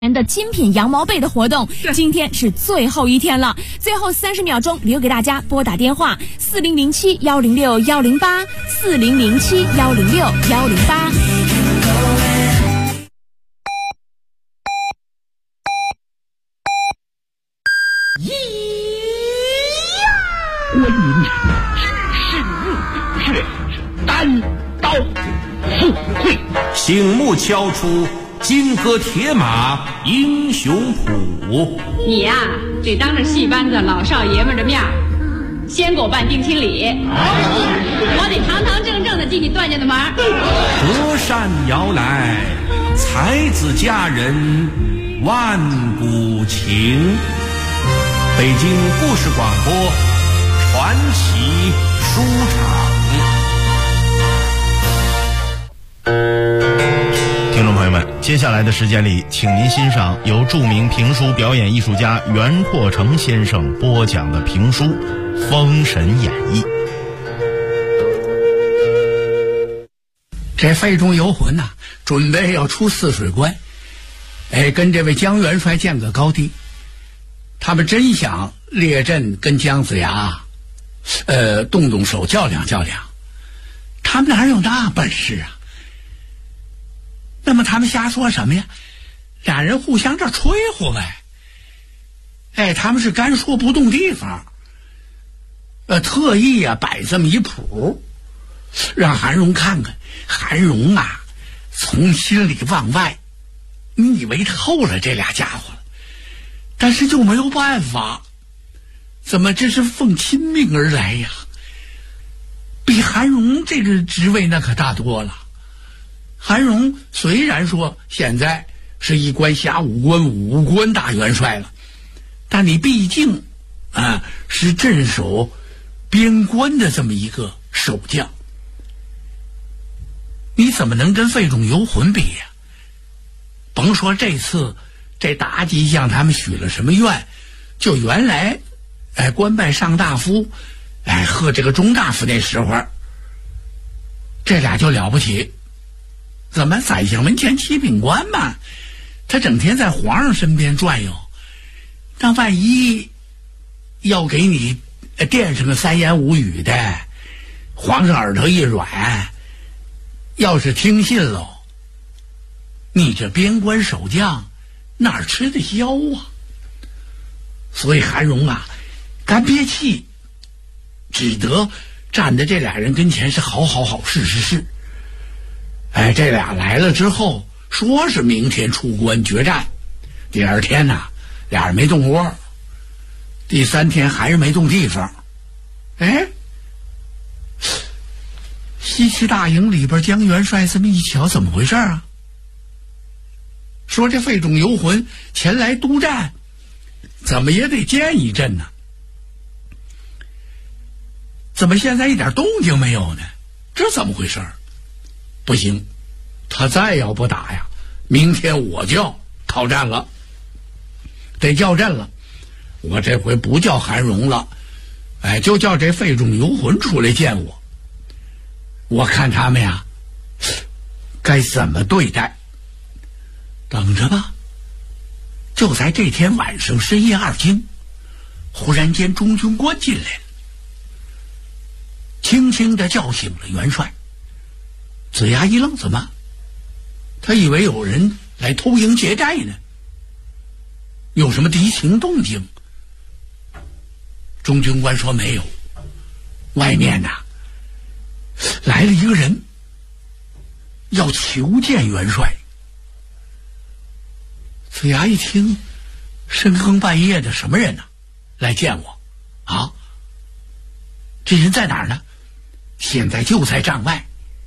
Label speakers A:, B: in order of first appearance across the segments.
A: 的精品羊毛被的活动，今天是最后一天了，最后30秒钟留给大家拨打电话4007-106-108，4007-106-108。
B: 观音只是入却单刀赴会，
C: 醒目敲出金戈铁马英雄谱。
D: 你呀，得当着戏班子老少爷们的面先给我办定亲礼，我得堂堂正正的进你段家的门。
C: 隔山遥来，才子佳人万古情。北京故事广播传奇书场。
E: 听众朋友们，接下来的时间里，请您欣赏由著名评书表演艺术家袁阔成先生播讲的评书《封神演义》。
B: 这费仲游魂呐，准备要出泗水关，跟这位姜元帅见个高低。他们真想列阵跟姜子牙动动手较量较量，他们哪有那本事啊？那么他们瞎说什么呀？俩人互相这吹呼呗。他们是干说不动地方，特意摆这么一谱，让韩荣看看。韩荣啊，从心里往外，你以为透了这俩家伙了，但是就没有办法。怎么这是奉亲命而来呀？比韩荣这个职位那可大多了。韩荣虽然说现在是一官下五官大元帅了，但你毕竟是镇守边关的这么一个守将，你怎么能跟费仲游魂比呀？甭说这次这妲己向他们许了什么愿，就原来官拜上大夫和这个中大夫那时候，这俩就了不起。怎么宰相门前七品官嘛，他整天在皇上身边转悠，那万一要给你垫上个3言5语的，皇上耳朵一软，要是听信喽，你这边关守将哪儿吃得消啊？所以韩荣啊，干憋气，只得站在这俩人跟前是好是。这俩来了之后，说是明天出关决战，第二天呐，俩人没动窝，第3天还是没动地方。西岐大营里边，姜元帅这么一瞧，怎么回事啊？说这费仲游魂前来督战，怎么也得见一阵呢？怎么现在一点动静没有呢？这怎么回事？不行，他再要不打呀，明天我就要讨战了，得叫阵了。我这回不叫韩荣了，就叫这费仲游魂出来见我。我看他们呀，该怎么对待？等着吧。就在这天晚上深夜2更，忽然间中军官进来了，轻轻地叫醒了元帅。子牙一愣，怎么？他以为有人来偷营劫寨呢，有什么敌情动静？中军官说没有，外面来了一个人，要求见元帅。子牙一听，深更半夜的，什么人呢？来见我啊？这人在哪儿呢？现在就在帐外。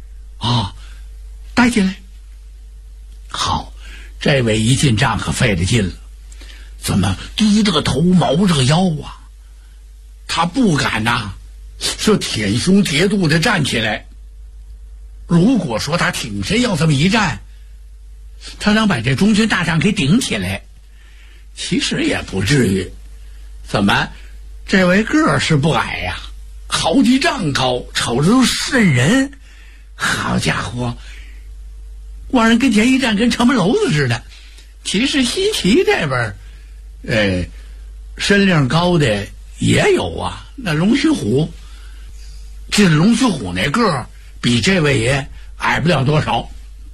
B: 带进来。好，这位一进帐可费了劲了，怎么低着个头毛着个腰啊？他不敢说舔胸叠肚的站起来。如果说他挺身要这么一站，他能把这中军大帐给顶起来，其实也不至于。怎么这位个儿是不矮呀，好几丈高，瞅着都瘆人。好家伙，往人跟前一站，跟城门楼子似的， 其实西岐这边身量高的也有啊。那龙须虎，这龙须虎那个儿比这位爷矮不了多少。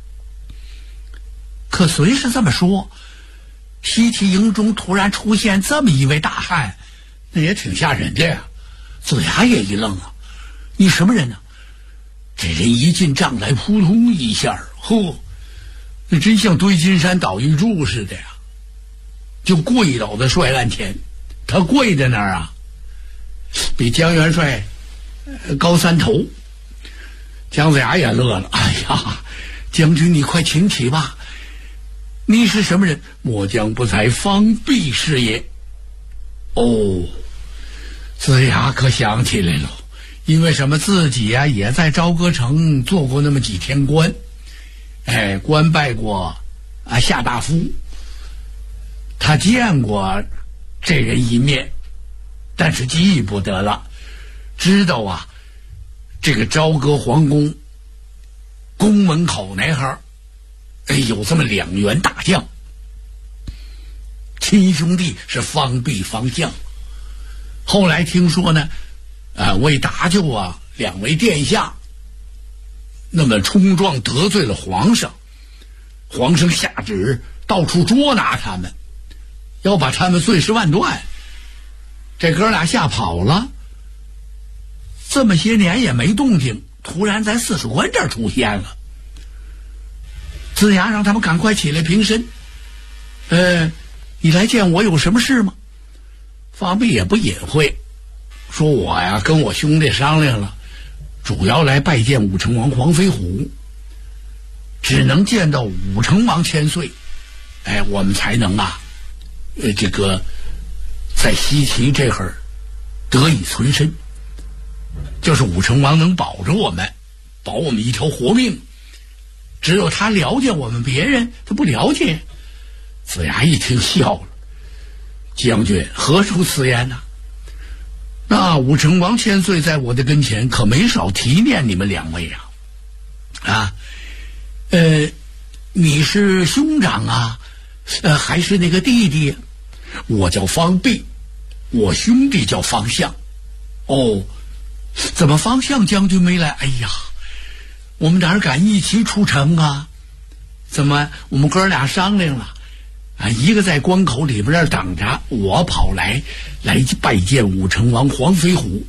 B: 可虽是这么说，西岐营中突然出现这么一位大汉，那也挺吓人的呀。子牙也一愣啊，你什么人呢？这人一进帐来，扑通一下，呵，那真像堆金山倒玉柱似的呀，就跪倒在帅案前。他跪在那儿啊，比江元帅高3头。姜子牙也乐了，哎呀，将军你快请起吧。你是什么人？末将不才，方弼是也。哦，子牙可想起来了，因为什么？自己啊也在朝歌城做过那么几天官，官拜过夏大夫，他见过这人一面，但是记不得了。知道啊，这个朝歌皇宫宫门口那哈儿，有这么2员大将，亲兄弟是方弼、方相。后来听说呢，为搭救2位殿下，那么冲撞得罪了皇上，皇上下旨到处捉拿他们，要把他们碎尸万段。这哥俩吓跑了，这么些年也没动静，突然在泗水关这儿出现了。子牙让他们赶快起来平身。你来见我有什么事吗？方弼也不隐晦，说我呀跟我兄弟商量了，主要来拜见武成王黄飞虎，只能见到武成王千岁，我们才能这个在西岐这会儿得以存身，就是武成王能保着我们，保我们一条活命，只有他了解我们，别人他不了解。子牙一听笑了，将军何出此言呢？那武成王千岁在我的跟前可没少提念你们2位你是兄长还是那个弟弟？我叫方弼，我兄弟叫方相。哦，怎么方相将军没来？哎呀，我们哪敢一起出城啊？怎么我们哥俩商量了，一个在关口里边等着，我跑来拜见武成王黄飞虎。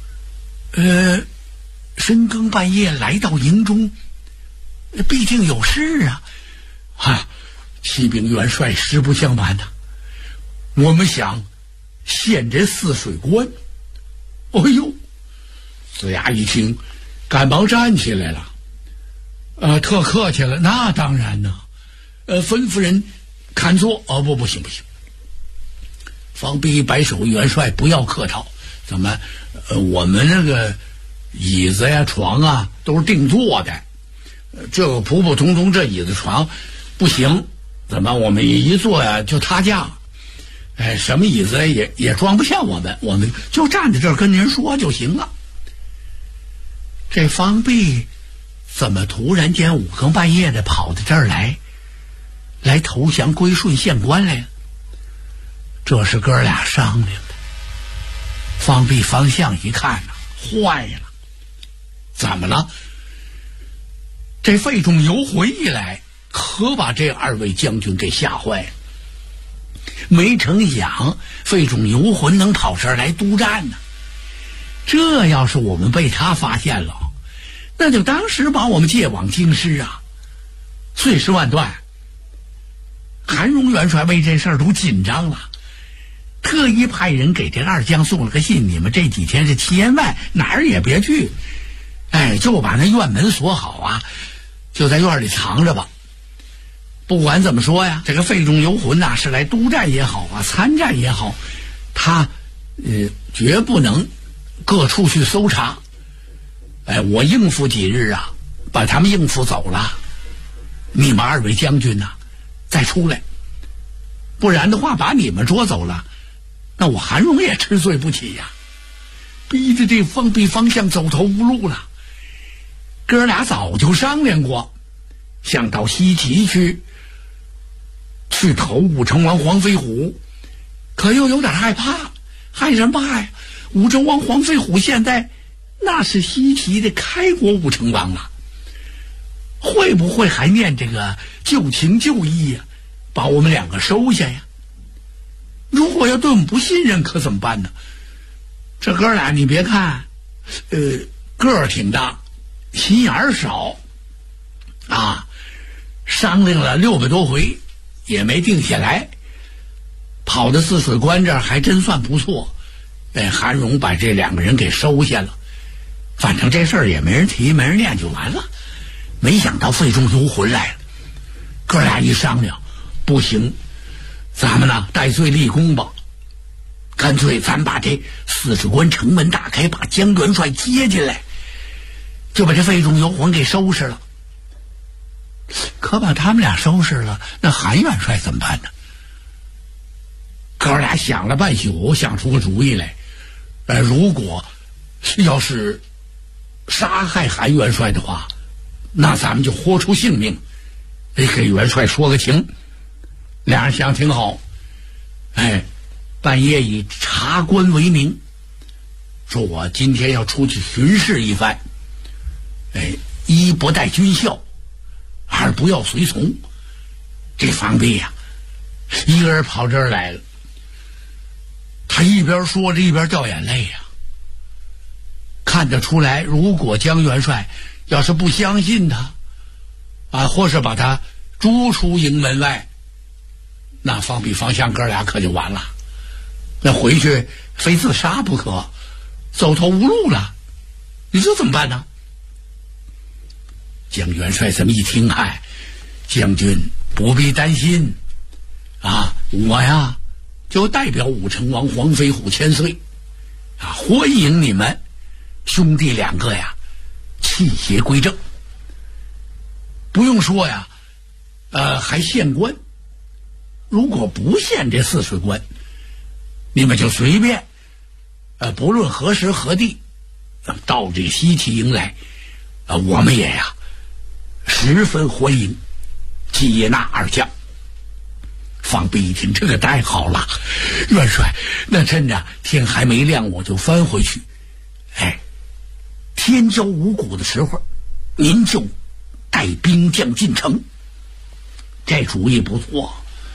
B: 深更半夜来到营中，必定有事启禀元帅，实不相瞒我们想陷这泗水关。哎呦，子牙一听赶忙站起来了，特客气了，那当然呢，吩咐人看座。不行，方弼摆手，元帅不要客套，怎么我们那个椅子呀床都是定做的，这个普普通通这椅子床不行，怎么我们一坐就塌架，什么椅子也装不下我们就站在这儿跟您说就行了。这方弼怎么突然间5更半夜的跑到这儿来投降归顺县官来了？这是哥俩商量的。方弼、方相一看坏了，怎么了？这费仲游魂一来，可把这2位将军给吓坏了。没成想费仲游魂能跑这儿来督战呢，这要是我们被他发现了，那就当时把我们借往京师碎尸万段。韩荣元帅为这事儿都紧张了，特意派人给这2将送了个信，你们这几天是千万哪儿也别去，就把那院门锁好就在院里藏着吧。不管怎么说呀，这个费仲游魂是来督战也好参战也好，他绝不能各处去搜查。我应付几日把他们应付走了，你们2位将军再出来，不然的话把你们捉走了，那我韩荣也吃罪不起逼着这方弼、方相走投无路了。哥俩早就商量过，想到西岐去去投武成王黄飞虎，可又有点害怕。害什么怕呀？武成王黄飞虎现在那是西岐的开国武成王啊，会不会还念这个旧情旧义呀，把我们两个收下呀？如果要对我们不信任，可怎么办呢？这哥俩你别看个儿挺大，心眼儿少啊，商量了600多回也没定下来，跑到泗水关这儿还真算不错。韩荣把这2个人给收下了，反正这事儿也没人提没人念就完了。没想到费仲游魂来了，哥俩一商量，不行，咱们呢戴罪立功吧，干脆咱把这泗水关城门打开，把江元帅接进来，就把这费仲游魂给收拾了。可把他们俩收拾了，那韩元帅怎么办呢？哥俩想了半宿，想出个主意来。如果要是杀害韩元帅的话，那咱们就豁出性命，给元帅说个情。俩人想挺好，半夜以察官为名，说我今天要出去巡视一番，一不带军校，二不要随从。这方弼呀，一个人跑这儿来了，他一边说着一边掉眼泪呀。看得出来，如果江元帅要是不相信他或是把他逐出营门外，那方弼方向哥俩可就完了，那回去非自杀不可，走投无路了。你这怎么办呢？江元帅这么一听，将军不必担心我呀就代表武成王黄飞虎千岁欢迎你们兄弟2个呀弃邪归正。不用说呀，还县官，如果不县这泗水关，你们就随便不论何时何地到这个西岐营来，我们也十分欢迎，接纳2将。方弼一听，这个太好了，元帅，那趁着天还没亮我就翻回去，天交五谷的时候您就带兵将进城，这主意不错。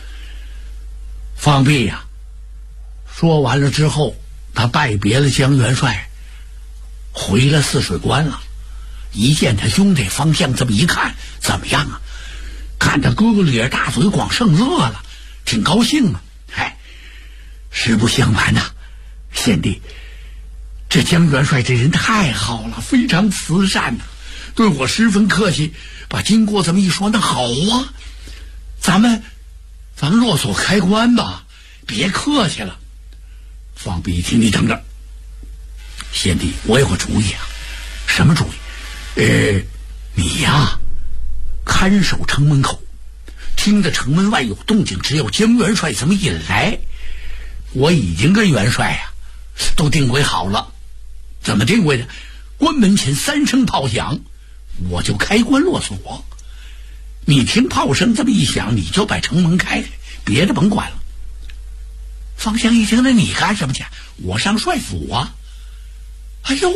B: 方弼说完了之后，他拜别了江元帅，回了泗水关了。一见他兄弟方向这么一看，怎么样看他哥哥咧着大嘴光胜乐了，挺高兴实不相瞒贤弟，这江元帅这人太好了，非常慈善对我十分客气。把经过这么一说，那好咱们落所开关吧，别客气了。方弼一听，你等着，贤弟，我有个主意什么主意？你看守城门口，听着城门外有动静，只有江元帅这么一来，我已经跟元帅都定规好了。怎么定规的？关门前3声炮响，我就开关落锁。你听炮声这么一响，你就把城门开开，别的甭管了。方向一听，那你干什么去？我上帅府哎呦，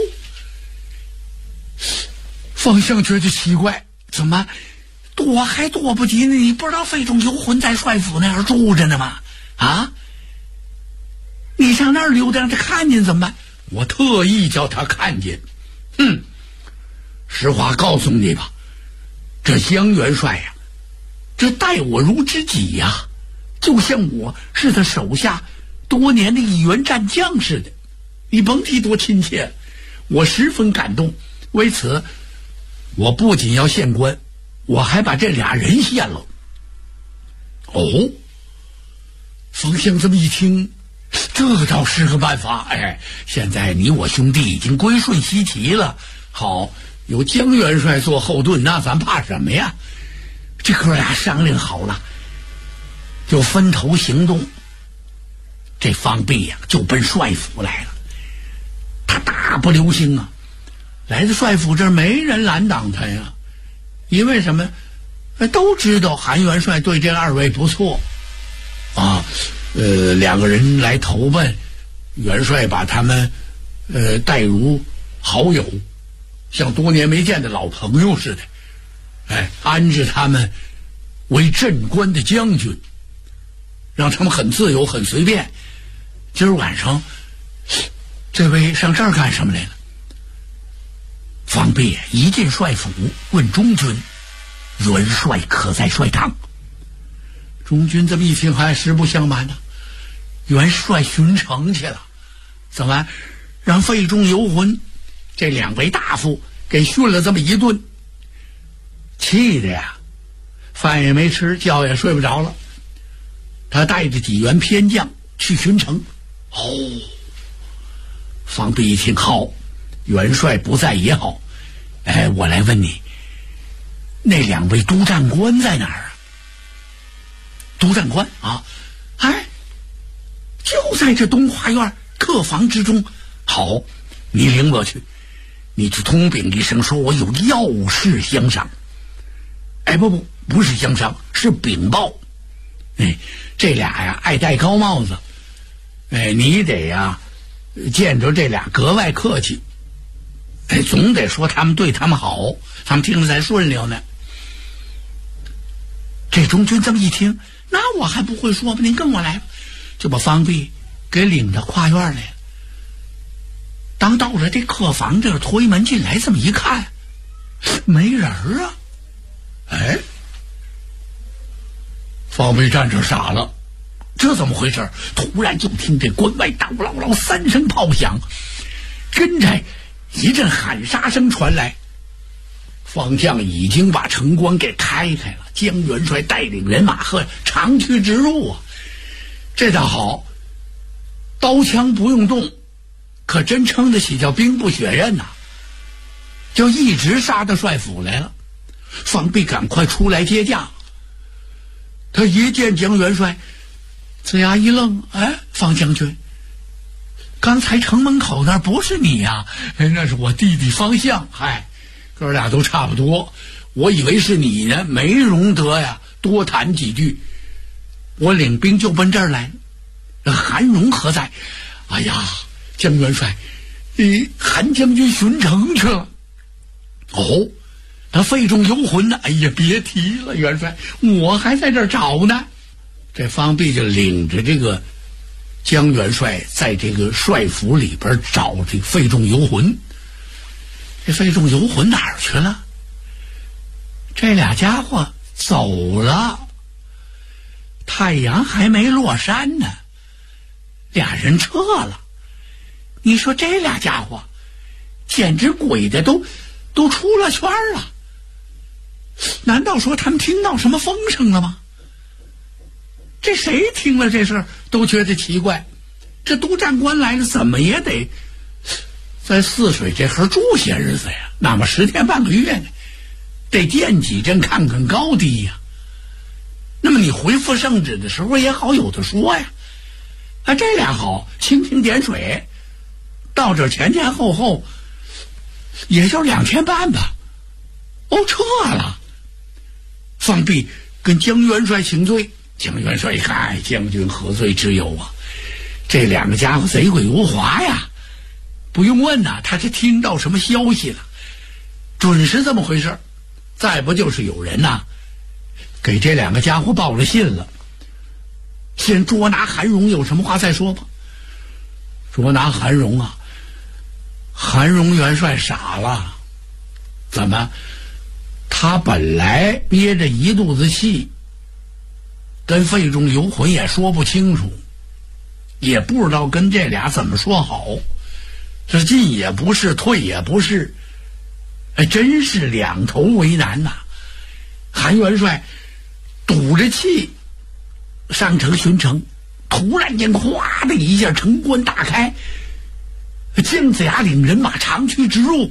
B: 方向觉得奇怪，怎么躲还躲不及呢？你不知道费仲游魂在帅府那儿住着呢吗？你上那儿溜达让他看见怎么办？我特意叫他看见。实话告诉你吧，这江元帅这待我如知己就像我是他手下多年的一员战将似的，你甭提多亲切，我十分感动。为此我不仅要献官，我还把这俩人献了。冯相这么一听，这倒是个办法。现在你我兄弟已经归顺西岐了，好，有江元帅做后盾，那咱怕什么呀？这哥俩商量好了，就分头行动。这方弼就奔帅府来了，他大不流星来到帅府这儿没人拦挡他因为什么？都知道韩元帅对这2位不错， 两个人来投奔，元帅把他们待如好友，像多年没见的老朋友似的，安置他们为镇关的将军，让他们很自由很随便。今儿晚上这位上这儿干什么来了？方弼一进帅府，问中军：元帅可在帅堂？中军这么一听，还实不相瞒呢，元帅巡城去了。怎么让费仲、游魂这两位大夫给训了这么一顿，气的呀，饭也没吃，觉也睡不着了。他带着几员偏将去巡城。方弼一听，好，元帅不在也好，我来问你，那两位督战官在哪儿啊？督战官啊，就在这东花院客房之中。好，你领我去，你去通禀一声，说我有要事相商。不是相商，是禀报。这俩呀爱戴高帽子，你得呀见着这俩格外客气，总得说他们对他们好，他们听着才顺溜呢。这中军这么一听，那我还不会说吗？您跟我来吧，就把方弼给领到跨院来了。当到了这客房这推门进来，这么一看，没人啊！方弼站这傻了，这怎么回事？突然就听这关外叨唠唠3声炮响，跟着一阵喊杀声传来。方将已经把城关给开了，江元帅带领人马和长驱直入啊！这倒好，刀枪不用动，可真称得起叫兵不血刃呐，就一直杀到帅府来了。方弼赶快出来接驾，他一见江元帅，子牙一愣，方将军，刚才城门口那不是你呀？那是我弟弟方相。哥俩都差不多，我以为是你呢，没容得呀多谈几句。我领兵就奔这儿来了。韩荣何在？江元帅，韩将军巡城去了。他费仲游魂呢？别提了，元帅，我还在这儿找呢。这方弼就领着这个江元帅在这个帅府里边找这费仲游魂。这费仲游魂哪儿去了？这俩家伙走了，太阳还没落山呢，俩人撤了。你说这俩家伙简直鬼的都出了圈了。难道说他们听到什么风声了吗？这谁听了这事儿都觉得奇怪。这督战官来了，怎么也得在泗水这盒住些日子呀，那么10天半个月呢，得见几阵看看高低呀。那么你回复圣旨的时候也好有的说呀。这俩好，蜻蜓点水，到这前前后后也就2天半吧。撤了。方弼跟江元帅请罪。江元帅一看，将军何罪之有啊？这两个家伙贼鬼无华呀！不用问呐，他是听到什么消息了，准是这么回事。再不就是有人呐给这两个家伙报了信了，先捉拿韩荣，有什么话再说吧。捉拿韩荣啊，韩荣元帅傻了。怎么？他本来憋着一肚子气，跟费仲游魂也说不清楚，也不知道跟这俩怎么说好，这进也不是，退也不是，真是两头为难呐。韩元帅堵着气上城巡城，突然间哗的一下，城关大开，姜子牙领人马长驱直入。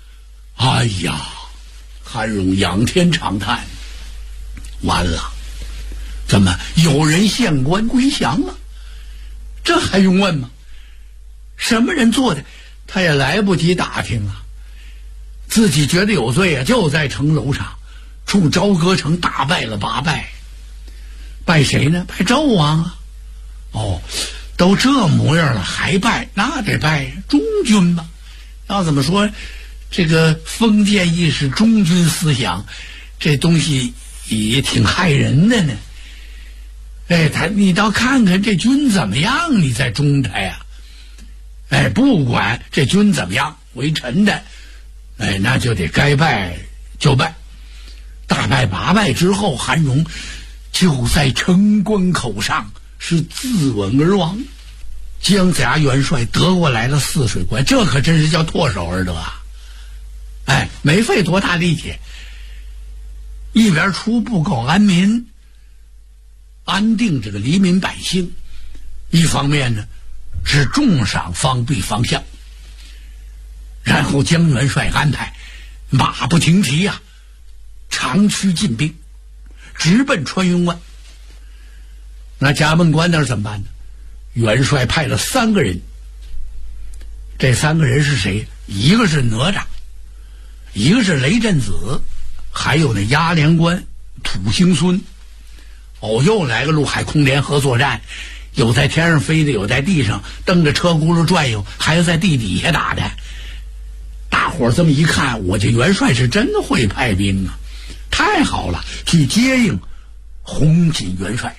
B: 韩荣仰天长叹，完了，怎么有人献官归降了？这还用问吗？什么人做的？他也来不及打听啊，自己觉得有罪啊，就在城楼上冲朝歌城大败了8败。拜谁呢？拜纣王啊！ 哦，都这模样了还拜，那得拜忠君吧？要怎么说，这个封建意识、忠君思想，这东西也挺害人的呢。你倒看看这君怎么样，你再忠他呀。不管这君怎么样，为臣的，那就得该拜就拜。大拜8拜之后，韩荣就在城关口上是自刎而亡。姜子牙元帅得过来了泗水关，这可真是叫唾手而得啊！没费多大力气，一边初步告安民，安定这个黎民百姓，一方面呢是重赏方必方向，然后姜元帅安排马不停蹄呀，长驱进兵，直奔穿云关。那葭梦关那儿怎么办呢？元帅派了3个人，这3个人是谁？一个是哪吒，一个是雷震子，还有那压连关土行孙。又来个陆海空联合作战，有在天上飞的，有在地上蹬着车轱辘转悠，还有在地底下打的。大伙儿这么一看，我这元帅是真会派兵啊，太好了，去接应红锦元帅，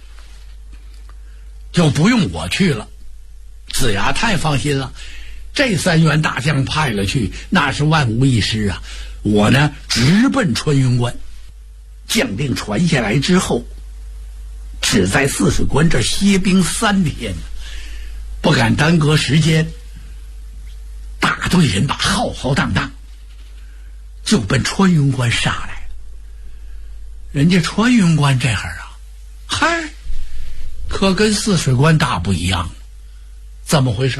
B: 就不用我去了。子牙太放心了，这3员大将派了去，那是万无一失啊。我呢直奔穿云关，将令传下来之后，只在泗水关这歇兵3天，不敢耽搁时间，大队人马浩浩荡荡就奔穿云关杀来。人家穿云关这会儿啊，可跟泗水关大不一样。怎么回事？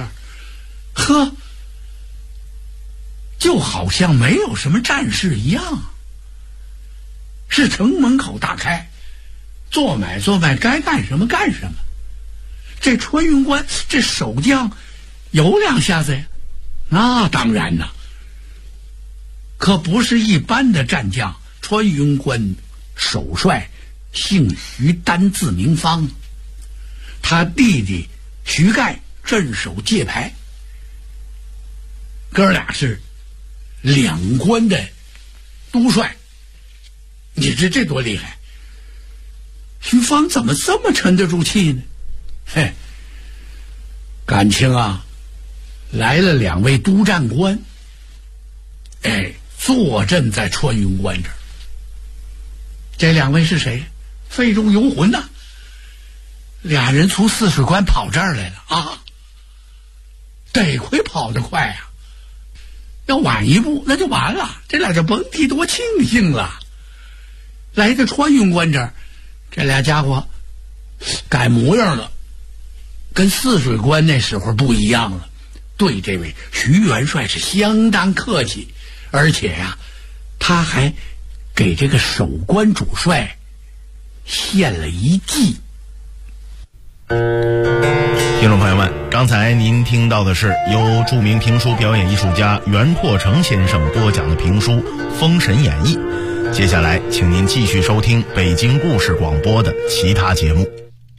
B: 就好像没有什么战事一样，是城门口大开，做买做卖，该干什么干什么。这穿云关这守将有两下子呀？那当然呐，可不是一般的战将。穿云关首帅姓徐，单字明芳，他弟弟徐盖镇守界牌，哥俩是2关的都帅。你这多厉害！徐芳怎么这么沉得住气呢？感情啊，来了2位督战官，坐镇在穿云关这儿。这2位是谁？废中游魂呐，2人从泗水关跑这儿来了啊！得亏跑得快啊，要晚一步那就完了。这俩就甭提多庆幸了。来到穿云关这儿，这俩家伙改模样了，跟泗水关那时候不一样了。对这位徐元帅是相当客气，而且呀，他还给这个守关主帅献了一计。
E: 听众朋友们，刚才您听到的是由著名评书表演艺术家袁阔成先生播讲的评书《封神演义》。接下来请您继续收听北京故事广播的其他节目。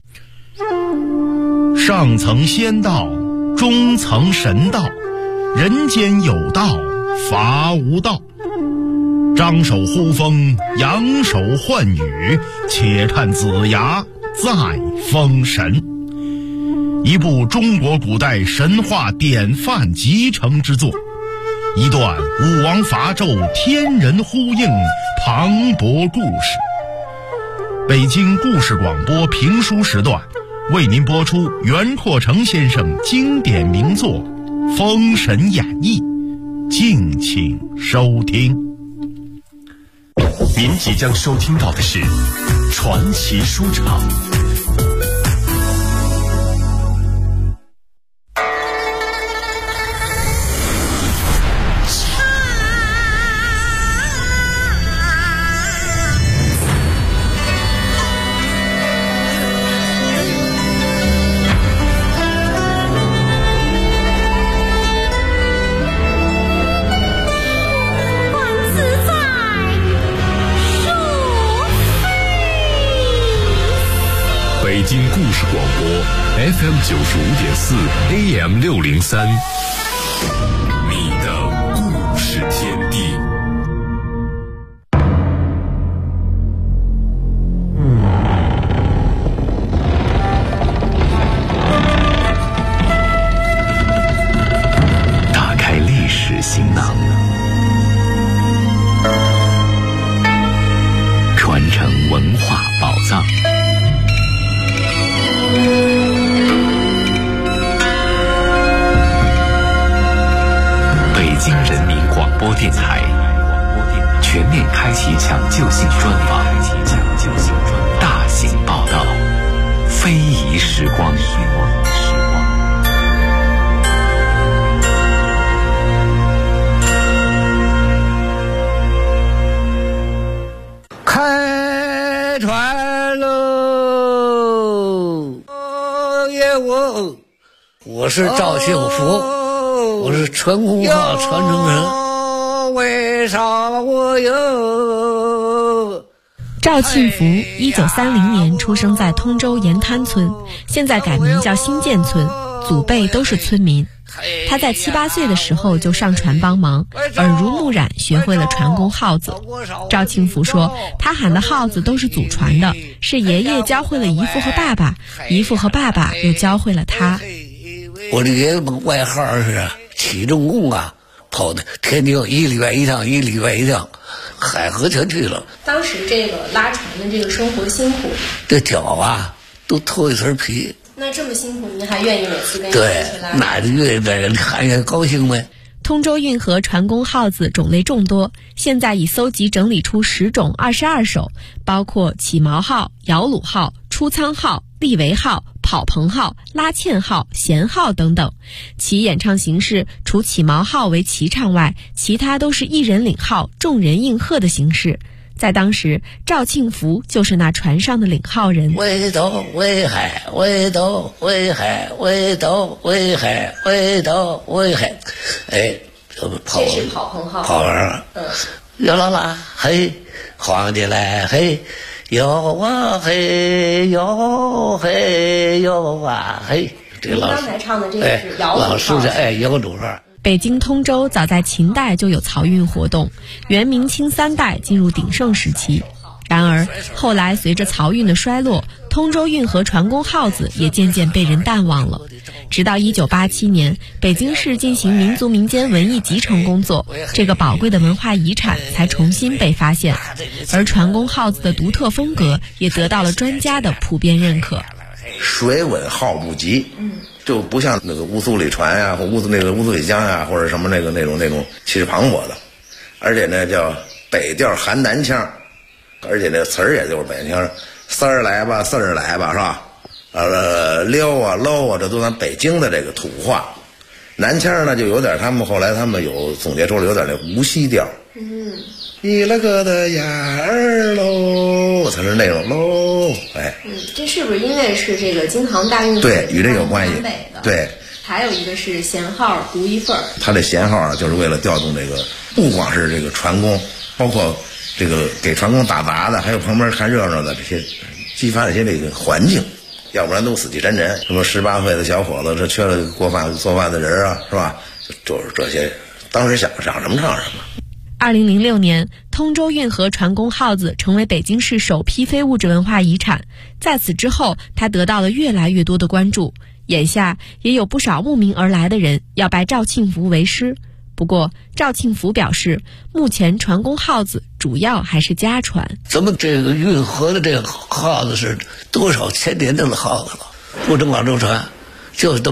E: 上层仙道，中层神道，人间有道，伐无道。张手呼风，扬手唤雨，且看子牙在封神。一部中国古代神话典范集成之作，一段武王伐纣天人呼应磅礴故事。北京故事广播评书时段为您播出袁阔成先生经典名作《封神演义》，敬请收听。
F: 您即将收听到的是传奇书场。 FM 95.4 AM 603，你的故事天地。打开历史行囊，传承文化宝藏。北京人民广播电台全面开启抢救性专访，大型报道，非遗时光。
B: 开船喽！我是赵庆福，我是传功号传承人。为啥我有？
A: 赵庆福1930年出生在通州盐滩村，现在改名叫新建村，祖辈都是村民。他在7、8岁的时候就上船帮忙，耳濡目染学会了传功号子。赵庆福说，他喊的号子都是祖传的，是爷爷教会了姨父和爸爸，姨父和爸爸又教会了他。
B: 我的爷爷外号是起重工啊，跑的天津1礼拜1趟，1礼拜1趟，海河全去了。
A: 当时这个拉船的这个生活辛苦，
B: 这脚啊都脱一层皮。
A: 那这么辛苦，您还愿意每次跟
B: 对，那就愿意在人看见高兴呗。
A: 通州运河传功号子种类众多，现在已搜集整理出10种22首，包括起锚号、摇橹号、出舱号、立桅号、跑棚号、拉纤号、弦号等等。其演唱形式除起锚号为齐唱外，其他都是一人领号，众人应和的形式。在当时，赵庆福就是那船上的领号人。
B: 为斗为海，为斗为海，为斗为海，为斗为海。哎，这不跑，
A: 这是跑棚号。
B: 跑完了。哟啦啦，嘿，皇帝来嘿，哟啊嘿，哟嘿，哟啊嘿。这个
A: 刚才唱的这个是摇橹号。
B: 老师的摇橹号。
A: 北京通州早在秦代就有漕运活动，元明清3代进入鼎盛时期。然而后来随着漕运的衰落，通州运河传功号子也渐渐被人淡忘了。直到1987年，北京市进行民族民间文艺集成工作，这个宝贵的文化遗产才重新被发现，而传功号子的独特风格也得到了专家的普遍认可。
G: 水稳号不急，就不像那个乌苏里船呀，或乌苏里江呀，或者什么那种气势磅礴的，而且呢叫北调含南腔，而且那词儿也就是北腔，丝儿来吧，四儿来吧，是吧？溜啊搂啊，这都咱北京的这个土话。南腔呢就有点，后来他们有总结出了有点那无锡调。你了个的眼儿喽，才是那种喽，哎。
A: 这是不是因为是这个京杭大运河？
G: 对，与这有关系。对。
A: 还有一个是弦号独一份儿。
G: 它这弦号啊，就是为了调动这个，不光是这个船工，包括这个给船工打杂的，还有旁边看热闹的这些，激发一些这个环境，要不然都死气沉沉。什么18岁的小伙子，这缺了做饭的人啊，是吧？就是这些，当时想什么唱什么。
A: 2006年，通州运河传功号子成为北京市首批非物质文化遗产。在此之后，它得到了越来越多的关注。眼下也有不少慕名而来的人要拜赵庆福为师。不过，赵庆福表示，目前传功号子主要还是家传。
B: 咱们这个运河的这个号子是多少千年的号子了，不能往周传，就是